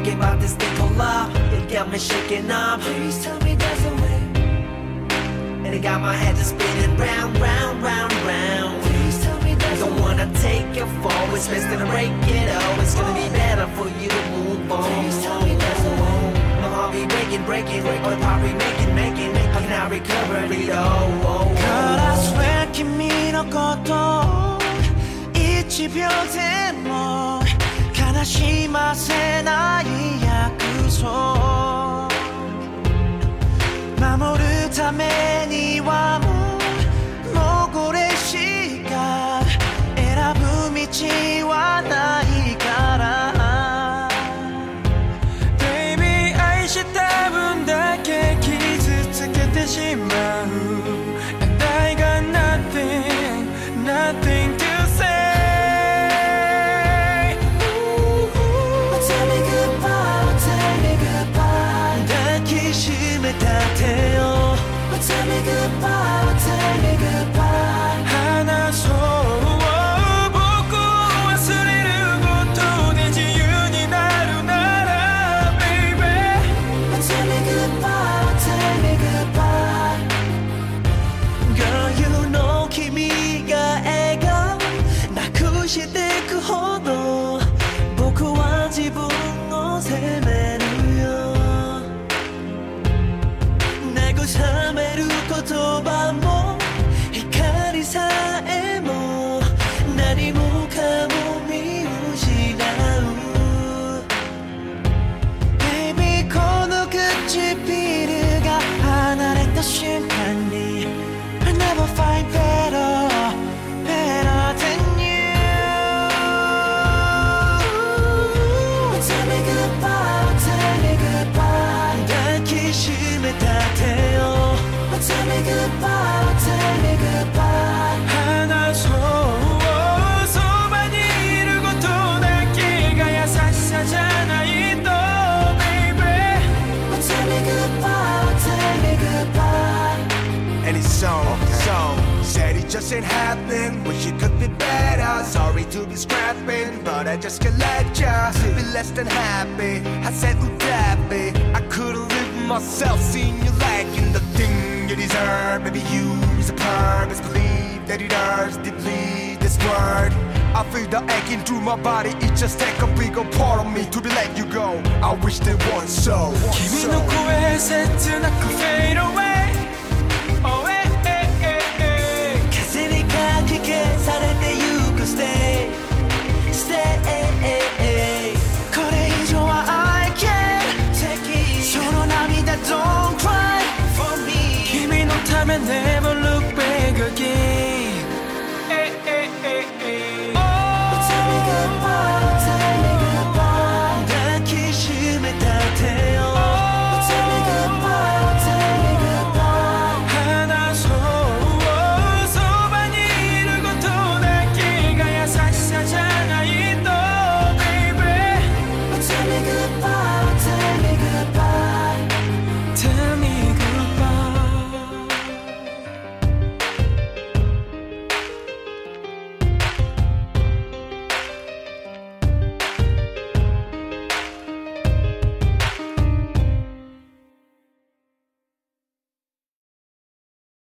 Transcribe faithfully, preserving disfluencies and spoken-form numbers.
thinking about this thing called love. It got me shaking up. Please tell me there's a way. And it got my head just spinning round, round, round, round. Please tell me there's a way. Don't wanna take it forward, it's best to break it all. It's gonna be better for you to move on. Please tell me there's a way. My heart be breaking, breaking, all the part we making, making. How can I recover it all? God, I swear 君のこと一秒でも悲しませない約束守るためにはもうもうこれしか選ぶ道はないから Baby 愛した分だけ傷つけてしまう And I got nothing, nothing to say Tell me goodbye, tell me goodbye 抱きしめた手を Tell me goodbye, tell me goodbye 話そう僕を忘れることで自由になるなら Baby Tell me goodbye, tell me goodbye Girl, you know 君が笑顔なくしてくほど僕は自分を責めるよ慰める言葉も光さえも何もかも見失う Baby この唇が離れた瞬間に I never find better, better than you Tell me goodbye, tell me goodbye 抱きしめた手を Tell me goodbye, tell me goodbye 話そうそばにいることだけが優しさじゃないと Baby Tell me goodbye, tell me goodbye And it's so, so said it just ain't happening. Wish it could be better. Sorry to be scrapping, but I just can't let ya be less than happy. I said would that be? I couldn't live myself seeing you lacking the thing you deserve. Maybe you is a purpose. Believe that it hurts deeply. This word, I feel the aching through my body. It just take a bigger part of me to be let you go. I wish they weren't so. 君の声切なく fade away Oh, eh, eh, eh, eh 風にかき消されてゆく Stay, stay これ以上は I can't take it その涙 Don't cry for me 君のため Never look back again